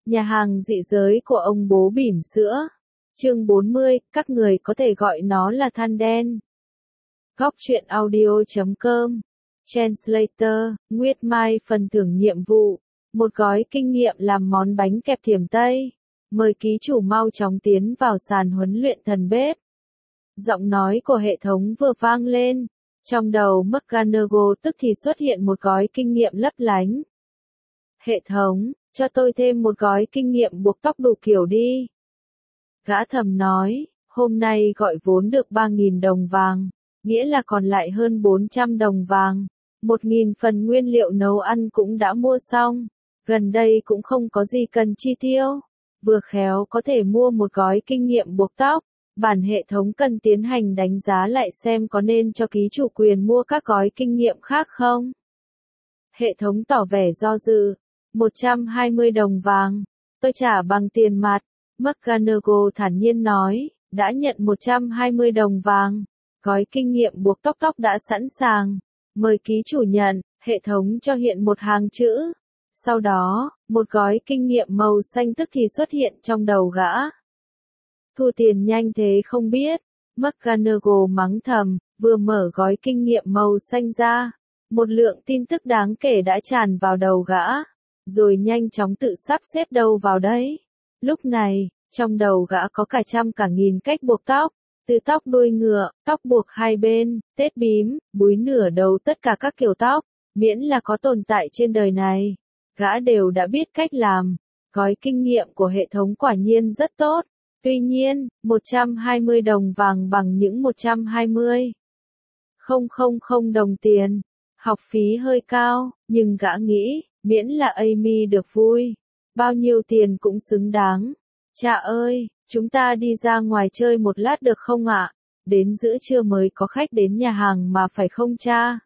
Nhà hàng dị giới của ông bố bỉm sữa. Chương 40, các người có thể gọi nó là than đen. Góc truyện audio.com. Translator, Nguyệt Mai phần thưởng nhiệm vụ. Một gói kinh nghiệm làm món bánh kẹp thiểm Tây. Mời ký chủ mau chóng tiến vào sàn huấn luyện thần bếp. Giọng nói của hệ thống vừa vang lên. Trong đầu McGonagall tức thì xuất hiện một gói kinh nghiệm lấp lánh. Hệ thống, cho tôi thêm một gói kinh nghiệm buộc tóc đủ kiểu đi. Gã thầm nói, hôm nay gọi vốn được 3.000 đồng vàng, nghĩa là còn lại hơn 400 đồng vàng. 1.000 phần nguyên liệu nấu ăn cũng đã mua xong, gần đây cũng không có gì cần chi tiêu. Vừa khéo có thể mua một gói kinh nghiệm buộc tóc, bản hệ thống cần tiến hành đánh giá lại xem có nên cho ký chủ quyền mua các gói kinh nghiệm khác không. Hệ thống tỏ vẻ do dự. 120 đồng vàng. Tôi trả bằng tiền mặt. McGonagall thản nhiên nói, đã nhận 120 đồng vàng. Gói kinh nghiệm buộc tóc đã sẵn sàng. Mời ký chủ nhận, hệ thống cho hiện một hàng chữ. Sau đó, một gói kinh nghiệm màu xanh tức thì xuất hiện trong đầu gã. Thu tiền nhanh thế không biết. McGonagall mắng thầm, vừa mở gói kinh nghiệm màu xanh ra. Một lượng tin tức đáng kể đã tràn vào đầu gã. Rồi nhanh chóng tự sắp xếp đâu vào đấy. Lúc này, trong đầu gã có cả trăm cả nghìn cách buộc tóc, từ tóc đuôi ngựa, tóc buộc hai bên, tết bím, búi nửa đầu tất cả các kiểu tóc, miễn là có tồn tại trên đời này. Gã đều đã biết cách làm, gói kinh nghiệm của hệ thống quả nhiên rất tốt. Tuy nhiên, 120 đồng vàng bằng những 120,000 đồng tiền. Học phí hơi cao, nhưng gã nghĩ, miễn là Amy được vui, bao nhiêu tiền cũng xứng đáng. Cha ơi, chúng ta đi ra ngoài chơi một lát được không ạ? Đến giữa trưa mới có khách đến nhà hàng mà phải không cha?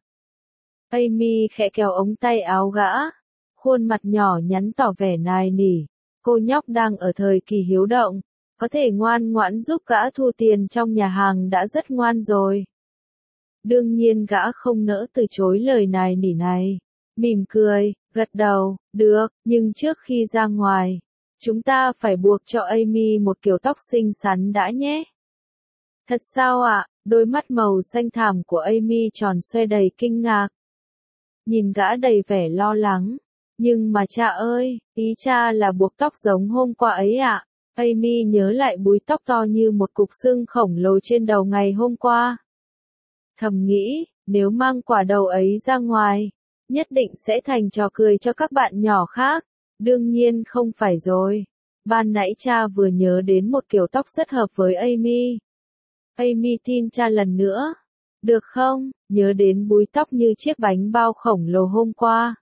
Amy khẽ kéo ống tay áo gã, khuôn mặt nhỏ nhắn tỏ vẻ nài nỉ. Cô nhóc đang ở thời kỳ hiếu động, có thể ngoan ngoãn giúp gã thu tiền trong nhà hàng đã rất ngoan rồi. Đương nhiên gã không nỡ từ chối lời nài nỉ này. Mỉm cười, gật đầu, được, nhưng trước khi ra ngoài, chúng ta phải buộc cho Amy một kiểu tóc xinh xắn đã nhé. Thật sao ạ? Đôi mắt màu xanh thẳm của Amy tròn xoe đầy kinh ngạc. Nhìn gã đầy vẻ lo lắng. Nhưng mà cha ơi, ý cha là buộc tóc giống hôm qua ấy ạ. Amy nhớ lại búi tóc to như một cục xương khổng lồ trên đầu ngày hôm qua. Thầm nghĩ, nếu mang quả đầu ấy ra ngoài, nhất định sẽ thành trò cười cho các bạn nhỏ khác. Đương nhiên không phải rồi. Ban nãy cha vừa nhớ đến một kiểu tóc rất hợp với Amy. Amy tin cha lần nữa. Được không, nhớ đến búi tóc như chiếc bánh bao khổng lồ hôm qua.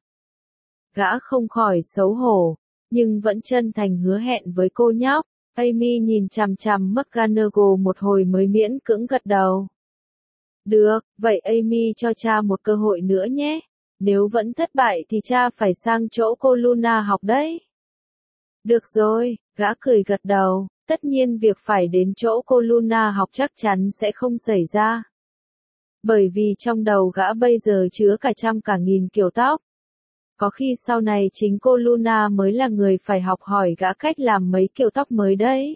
Gã không khỏi xấu hổ, nhưng vẫn chân thành hứa hẹn với cô nhóc. Amy nhìn chằm chằm McGonagall một hồi mới miễn cưỡng gật đầu. Được, vậy Amy cho cha một cơ hội nữa nhé. Nếu vẫn thất bại thì cha phải sang chỗ cô Luna học đấy. Được rồi, gã cười gật đầu, tất nhiên việc phải đến chỗ cô Luna học chắc chắn sẽ không xảy ra. Bởi vì trong đầu gã bây giờ chứa cả trăm cả nghìn kiểu tóc. Có khi sau này chính cô Luna mới là người phải học hỏi gã cách làm mấy kiểu tóc mới đấy.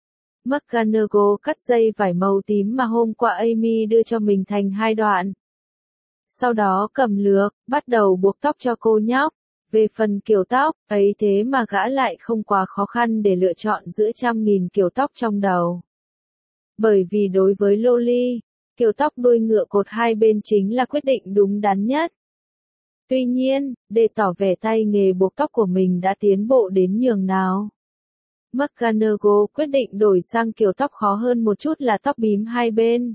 McGonagall cắt dây vải màu tím mà hôm qua Amy đưa cho mình thành hai đoạn. Sau đó cầm lược, bắt đầu buộc tóc cho cô nhóc. Về phần kiểu tóc, ấy thế mà gã lại không quá khó khăn để lựa chọn giữa trăm nghìn kiểu tóc trong đầu. Bởi vì đối với Loli, kiểu tóc đuôi ngựa cột hai bên chính là quyết định đúng đắn nhất. Tuy nhiên, để tỏ vẻ tay nghề buộc tóc của mình đã tiến bộ đến nhường nào, McGonagall quyết định đổi sang kiểu tóc khó hơn một chút là tóc bím hai bên.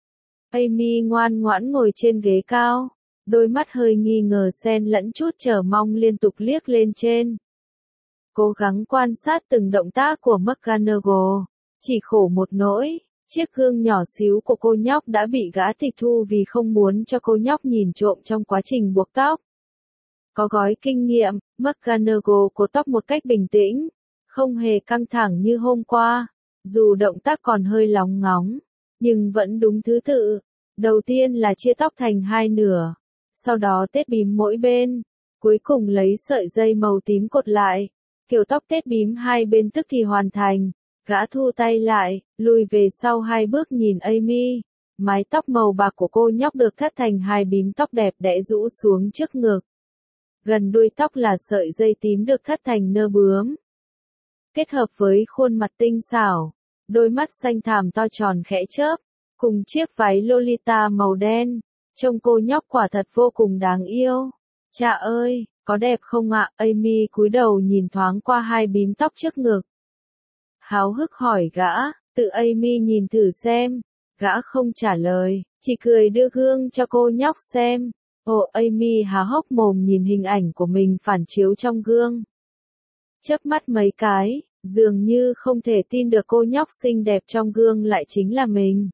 Amy ngoan ngoãn ngồi trên ghế cao, đôi mắt hơi nghi ngờ xen lẫn chút chờ mong liên tục liếc lên trên. Cố gắng quan sát từng động tác của McGonagall, chỉ khổ một nỗi, chiếc gương nhỏ xíu của cô nhóc đã bị gã tịch thu vì không muốn cho cô nhóc nhìn trộm trong quá trình buộc tóc. Có gói kinh nghiệm, McGonagall cột tóc một cách bình tĩnh, không hề căng thẳng như hôm qua, dù động tác còn hơi lóng ngóng, nhưng vẫn đúng thứ tự. Đầu tiên là chia tóc thành hai nửa, sau đó tết bím mỗi bên, cuối cùng lấy sợi dây màu tím cột lại. kiểu tóc tết bím hai bên tức thì hoàn thành. Gã thu tay lại, lùi về sau 2 bước nhìn Amy. Mái tóc màu bạc của cô nhóc được thắt thành 2 bím tóc đẹp đẽ rũ xuống trước ngực. Gần đuôi tóc là sợi dây tím được thắt thành nơ bướm. Kết hợp với khuôn mặt tinh xảo, đôi mắt xanh thẳm to tròn khẽ chớp, cùng chiếc váy Lolita màu đen, trông cô nhóc quả thật vô cùng đáng yêu. Cha ơi, có đẹp không ạ? Amy cúi đầu nhìn thoáng qua 2 bím tóc trước ngực. Háo hức hỏi gã, tự Amy nhìn thử xem. Gã không trả lời, chỉ cười đưa gương cho cô nhóc xem. Ồ, Amy há hốc mồm nhìn hình ảnh của mình phản chiếu trong gương. Chớp mắt mấy cái, dường như không thể tin được cô nhóc xinh đẹp trong gương lại chính là mình.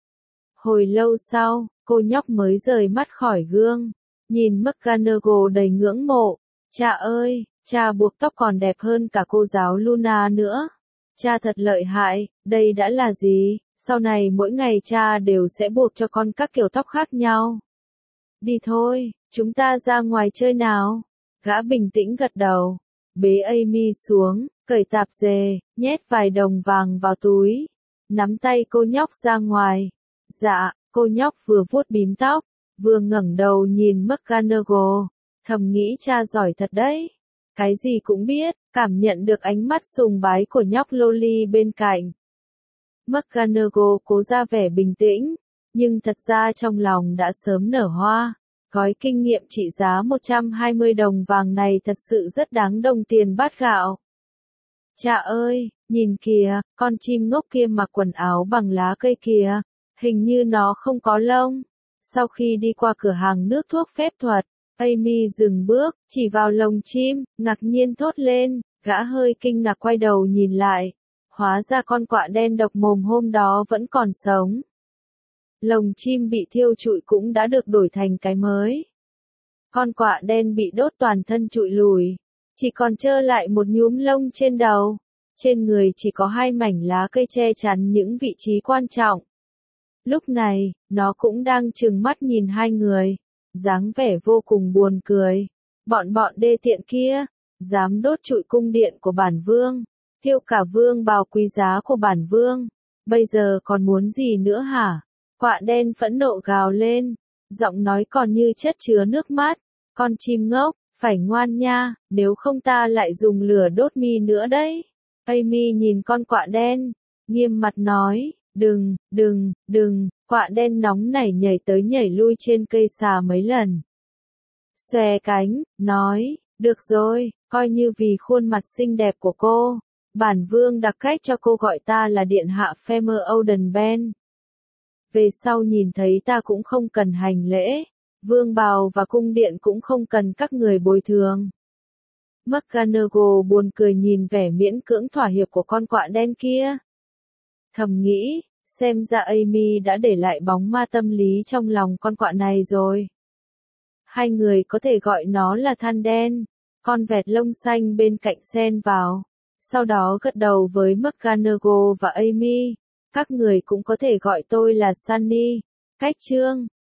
Hồi lâu sau, cô nhóc mới rời mắt khỏi gương, nhìn McGonagall đầy ngưỡng mộ. Cha ơi, cha buộc tóc còn đẹp hơn cả cô giáo Luna nữa. Cha thật lợi hại, đây đã là gì? Sau này mỗi ngày cha đều sẽ buộc cho con các kiểu tóc khác nhau. Đi thôi, chúng ta ra ngoài chơi nào. Gã bình tĩnh gật đầu, bế Amy xuống, cởi tạp dề, nhét vài đồng vàng vào túi, nắm tay cô nhóc ra ngoài. Dạ, cô nhóc vừa vuốt bím tóc, vừa ngẩng đầu nhìn McGonagall, thầm nghĩ cha giỏi thật đấy. Cái gì cũng biết, cảm nhận được ánh mắt sùng bái của nhóc Loli bên cạnh. McGonagall cố ra vẻ bình tĩnh, nhưng thật ra trong lòng đã sớm nở hoa. Gói kinh nghiệm trị giá 120 đồng vàng này thật sự rất đáng đồng tiền bát gạo. Cha ơi, nhìn kìa, con chim ngốc kia mặc quần áo bằng lá cây kìa, hình như nó không có lông. Sau khi đi qua cửa hàng nước thuốc phép thuật, Amy dừng bước, chỉ vào lồng chim, ngạc nhiên thốt lên, gã hơi kinh ngạc quay đầu nhìn lại. Hóa ra con quạ đen độc mồm hôm đó vẫn còn sống. Lồng chim bị thiêu trụi cũng đã được đổi thành cái mới. Con quạ đen bị đốt toàn thân trụi lùi, chỉ còn trơ lại một nhúm lông trên đầu. Trên người chỉ có 2 mảnh lá cây che chắn những vị trí quan trọng. Lúc này, nó cũng đang trừng mắt nhìn 2 người, dáng vẻ vô cùng buồn cười. Bọn đê tiện kia, dám đốt trụi cung điện của bản vương, thiêu cả vương bào quý giá của bản vương, bây giờ còn muốn gì nữa hả? Quạ đen phẫn nộ gào lên, giọng nói còn như chất chứa nước mắt. Con chim ngốc, phải ngoan nha, nếu không ta lại dùng lửa đốt mi nữa đấy. Amy nhìn con quạ đen, nghiêm mặt nói, đừng, quạ đen nóng nảy nhảy tới nhảy lui trên cây xà mấy lần. Xòe cánh, nói, được rồi, coi như vì khuôn mặt xinh đẹp của cô, bản vương đặc cách cho cô gọi ta là điện hạ Famer Audenben. Về sau nhìn thấy ta cũng không cần hành lễ, vương bào và cung điện cũng không cần các người bồi thường. McGonagall buồn cười nhìn vẻ miễn cưỡng thỏa hiệp của con quạ đen kia. Thầm nghĩ, xem ra Amy đã để lại bóng ma tâm lý trong lòng con quạ này rồi. 2 người có thể gọi nó là than đen, con vẹt lông xanh bên cạnh xen vào. Sau đó gật đầu với McGonagall và Amy. Các người cũng có thể gọi tôi là Sunny. Cách chương